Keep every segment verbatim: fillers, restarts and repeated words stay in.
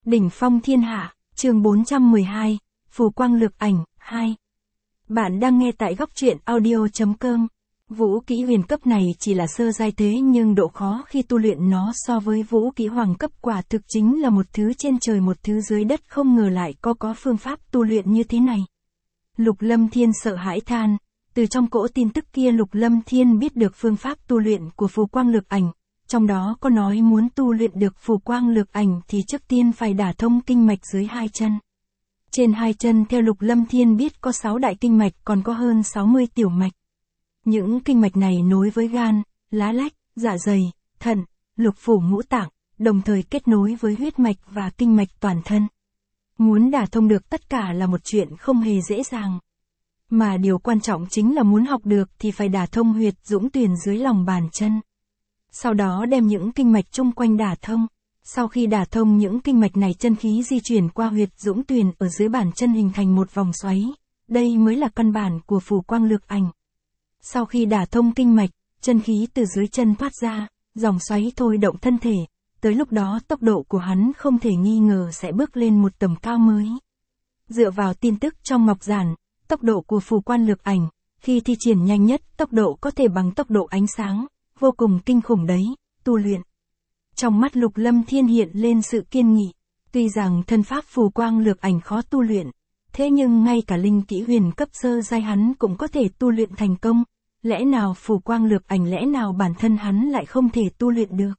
Đỉnh phong thiên hạ, chương bốn trăm mười hai, Phù quang lược ảnh, hai. Bạn đang nghe tại góc truyện audio.com. Vũ kỹ huyền cấp này chỉ là sơ giai thế nhưng độ khó khi tu luyện nó so với vũ kỹ hoàng cấp quả thực chính là một thứ trên trời một thứ dưới đất, không ngờ lại có có phương pháp tu luyện như thế này. Lục Lâm Thiên sợ hãi than, từ trong cỗ tin tức kia Lục Lâm Thiên biết được phương pháp tu luyện của phù quang lược ảnh. Trong đó có nói muốn tu luyện được phù quang lược ảnh thì trước tiên phải đả thông kinh mạch dưới hai chân. Trên hai chân theo Lục Lâm Thiên biết có sáu đại kinh mạch, còn có hơn sáu mươi tiểu mạch. Những kinh mạch này nối với gan, lá lách, dạ dày, thận, lục phủ ngũ tạng, đồng thời kết nối với huyết mạch và kinh mạch toàn thân. Muốn đả thông được tất cả là một chuyện không hề dễ dàng. Mà điều quan trọng chính là muốn học được thì phải đả thông huyệt dũng tuyền dưới lòng bàn chân. Sau đó đem những kinh mạch chung quanh đả thông. Sau khi đả thông những kinh mạch này, chân khí di chuyển qua huyệt dũng tuyền ở dưới bàn chân hình thành một vòng xoáy. Đây mới là căn bản của phù quang lược ảnh. Sau khi đả thông kinh mạch, chân khí từ dưới chân thoát ra, dòng xoáy thôi động thân thể. Tới lúc đó tốc độ của hắn không thể nghi ngờ sẽ bước lên một tầm cao mới. Dựa vào tin tức trong ngọc giản, tốc độ của phù quang lược ảnh, khi thi triển nhanh nhất tốc độ có thể bằng tốc độ ánh sáng. Vô cùng kinh khủng đấy, tu luyện. Trong mắt Lục Lâm Thiên hiện lên sự kiên nghị. Tuy rằng thân pháp phù quang lược ảnh khó tu luyện, thế nhưng ngay cả linh kỹ huyền cấp sơ giai hắn cũng có thể tu luyện thành công. Lẽ nào phù quang lược ảnh, lẽ nào bản thân hắn lại không thể tu luyện được?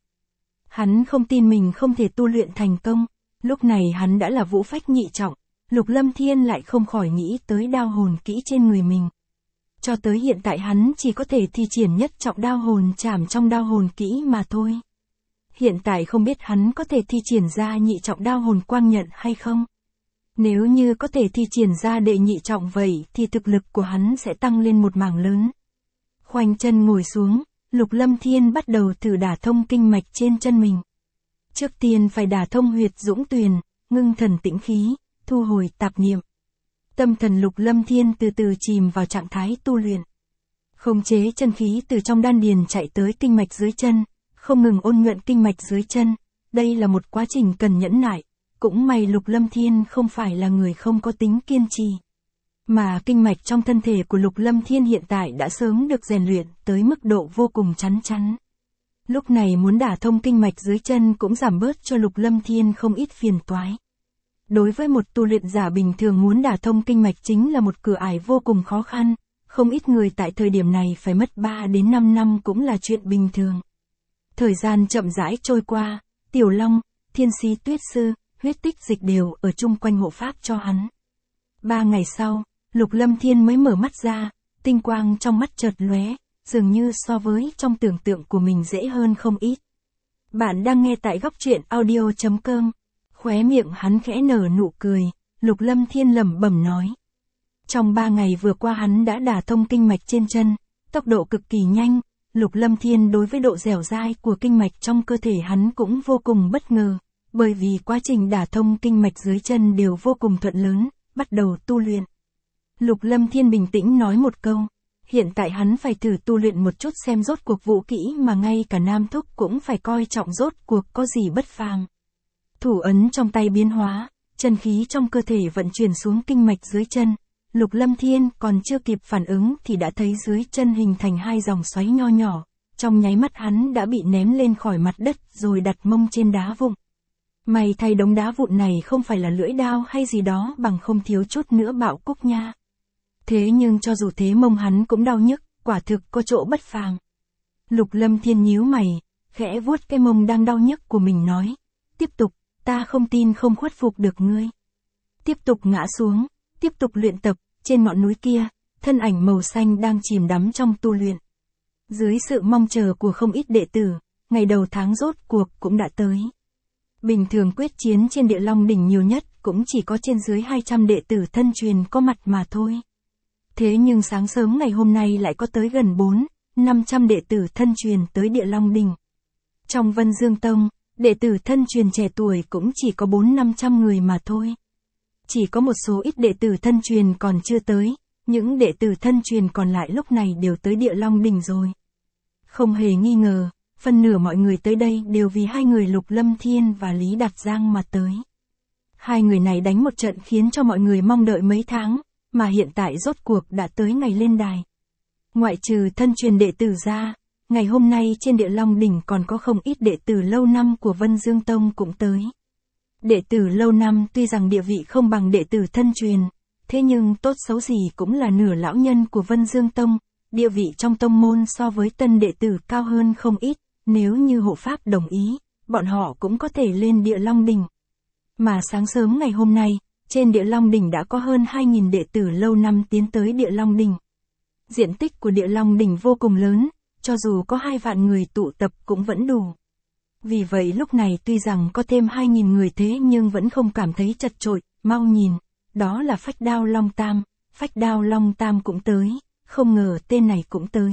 Hắn không tin mình không thể tu luyện thành công. Lúc này hắn đã là vũ phách nhị trọng, Lục Lâm Thiên lại không khỏi nghĩ tới đao hồn kỹ trên người mình. Cho tới hiện tại hắn chỉ có thể thi triển nhất trọng đao hồn trảm trong đao hồn kỹ mà thôi. Hiện tại không biết hắn có thể thi triển ra nhị trọng đao hồn quang nhận hay không. Nếu như có thể thi triển ra đệ nhị trọng vậy thì thực lực của hắn sẽ tăng lên một mảng lớn. Khoanh chân ngồi xuống, Lục Lâm Thiên bắt đầu thử đả thông kinh mạch trên chân mình. Trước tiên phải đả thông huyệt dũng tuyền, ngưng thần tĩnh khí, thu hồi tạp niệm. Tâm thần Lục Lâm Thiên từ từ chìm vào trạng thái tu luyện. Khống chế chân khí từ trong đan điền chạy tới kinh mạch dưới chân, không ngừng ôn nhuận kinh mạch dưới chân. Đây là một quá trình cần nhẫn nại, cũng may Lục Lâm Thiên không phải là người không có tính kiên trì. Mà kinh mạch trong thân thể của Lục Lâm Thiên hiện tại đã sớm được rèn luyện tới mức độ vô cùng chắn chắn. Lúc này muốn đả thông kinh mạch dưới chân cũng giảm bớt cho Lục Lâm Thiên không ít phiền toái. Đối với một tu luyện giả bình thường, muốn đả thông kinh mạch chính là một cửa ải vô cùng khó khăn, không ít người tại thời điểm này phải mất ba đến năm năm cũng là chuyện bình thường. Thời gian chậm rãi trôi qua, Tiểu Long, Thiên Sĩ Tuyết Sư, Huyết Tích Dịch đều ở chung quanh hộ pháp cho hắn. Ba ngày sau, Lục Lâm Thiên mới mở mắt ra, tinh quang trong mắt chợt lóe, dường như so với trong tưởng tượng của mình dễ hơn không ít. Bạn đang nghe tại góc truyện audio.com. Khóe miệng hắn khẽ nở nụ cười, Lục Lâm Thiên lẩm bẩm nói. Trong ba ngày vừa qua hắn đã đả thông kinh mạch trên chân, tốc độ cực kỳ nhanh. Lục Lâm Thiên đối với độ dẻo dai của kinh mạch trong cơ thể hắn cũng vô cùng bất ngờ, bởi vì quá trình đả thông kinh mạch dưới chân đều vô cùng thuận lớn, bắt đầu tu luyện. Lục Lâm Thiên bình tĩnh nói một câu, hiện tại hắn phải thử tu luyện một chút xem rốt cuộc vũ kỹ mà ngay cả Nam Thúc cũng phải coi trọng rốt cuộc có gì bất phàm. Thủ ấn trong tay biến hóa, chân khí trong cơ thể vận chuyển xuống kinh mạch dưới chân. Lục Lâm Thiên còn chưa kịp phản ứng thì đã thấy dưới chân hình thành hai dòng xoáy nho nhỏ. Trong nháy mắt hắn đã bị ném lên khỏi mặt đất rồi đặt mông trên đá vụn. May thay đống đá vụn này không phải là lưỡi đao hay gì đó, bằng không thiếu chút nữa bạo cúc nha. Thế nhưng cho dù thế mông hắn cũng đau nhức, quả thực có chỗ bất phàm. Lục Lâm Thiên nhíu mày, khẽ vuốt cái mông đang đau nhức của mình nói. Tiếp tục. Ta không tin không khuất phục được ngươi. Tiếp tục ngã xuống, tiếp tục luyện tập, trên ngọn núi kia, thân ảnh màu xanh đang chìm đắm trong tu luyện. Dưới sự mong chờ của không ít đệ tử, ngày đầu tháng rốt cuộc cũng đã tới. Bình thường quyết chiến trên Địa Long đỉnh nhiều nhất cũng chỉ có trên dưới hai trăm đệ tử thân truyền có mặt mà thôi. Thế nhưng sáng sớm ngày hôm nay lại có tới gần bốn, năm trăm đệ tử thân truyền tới Địa Long đỉnh. Trong Vân Dương Tông, đệ tử thân truyền trẻ tuổi cũng chỉ có bốn năm trăm người mà thôi. Chỉ có một số ít đệ tử thân truyền còn chưa tới, những đệ tử thân truyền còn lại lúc này đều tới Địa Long đỉnh rồi. Không hề nghi ngờ, phần nửa mọi người tới đây đều vì hai người Lục Lâm Thiên và Lý Đạt Giang mà tới. Hai người này đánh một trận khiến cho mọi người mong đợi mấy tháng, mà hiện tại rốt cuộc đã tới ngày lên đài. Ngoại trừ thân truyền đệ tử ra, ngày hôm nay trên Địa Long Đỉnh còn có không ít đệ tử lâu năm của Vân Dương Tông cũng tới. Đệ tử lâu năm tuy rằng địa vị không bằng đệ tử thân truyền, thế nhưng tốt xấu gì cũng là nửa lão nhân của Vân Dương Tông, địa vị trong tông môn so với tân đệ tử cao hơn không ít, nếu như hộ pháp đồng ý, bọn họ cũng có thể lên Địa Long Đỉnh. Mà sáng sớm ngày hôm nay, trên Địa Long Đỉnh đã có hơn hai nghìn đệ tử lâu năm tiến tới Địa Long Đỉnh. Diện tích của Địa Long Đỉnh vô cùng lớn, cho dù có hai vạn người tụ tập cũng vẫn đủ. Vì vậy lúc này tuy rằng có thêm hai nghìn người thế nhưng vẫn không cảm thấy chật chội, mau nhìn, đó là Phách Đao Long Tam, Phách Đao Long Tam cũng tới, không ngờ tên này cũng tới.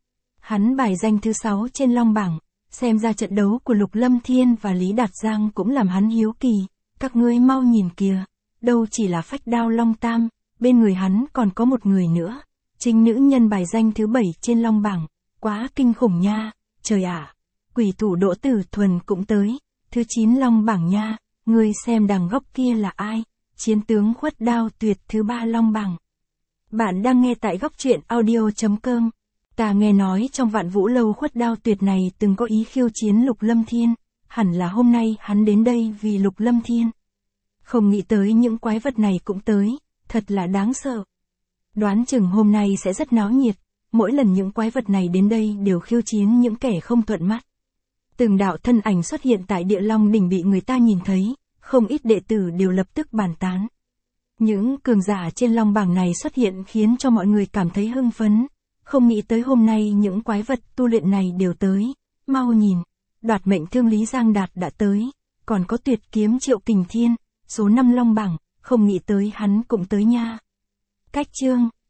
Hắn bài danh thứ sáu trên Long bảng, xem ra trận đấu của Lục Lâm Thiên và Lý Đạt Giang cũng làm hắn hiếu kỳ, các ngươi mau nhìn kìa, đâu chỉ là Phách Đao Long Tam, bên người hắn còn có một người nữa, chính nữ nhân bài danh thứ bảy trên Long bảng, quá kinh khủng nha, trời ạ, quỷ thủ Đỗ Tử Thuần cũng tới, thứ chín Long bảng nha, ngươi xem đằng góc kia là ai, chiến tướng Khuất Đao Tuyệt thứ ba Long bảng. Bạn đang nghe tại góc truyện audio chấm com. Ta nghe nói trong Vạn Vũ Lâu Khuất Đao Tuyệt này từng có ý khiêu chiến Lục Lâm Thiên, hẳn là hôm nay hắn đến đây vì Lục Lâm Thiên. Không nghĩ tới những quái vật này cũng tới, thật là đáng sợ. Đoán chừng hôm nay sẽ rất náo nhiệt, mỗi lần những quái vật này đến đây đều khiêu chiến những kẻ không thuận mắt. Từng đạo thân ảnh xuất hiện tại Địa Long Đỉnh bị người ta nhìn thấy, không ít đệ tử đều lập tức bàn tán. Những cường giả trên Long bảng này xuất hiện khiến cho mọi người cảm thấy hưng phấn, không nghĩ tới hôm nay những quái vật tu luyện này đều tới, mau nhìn, đoạt mệnh thương Lý Giang Đạt đã tới, còn có tuyệt kiếm Triệu Kình Thiên, số năm Long bảng, không nghĩ tới hắn cũng tới nha. Cách chương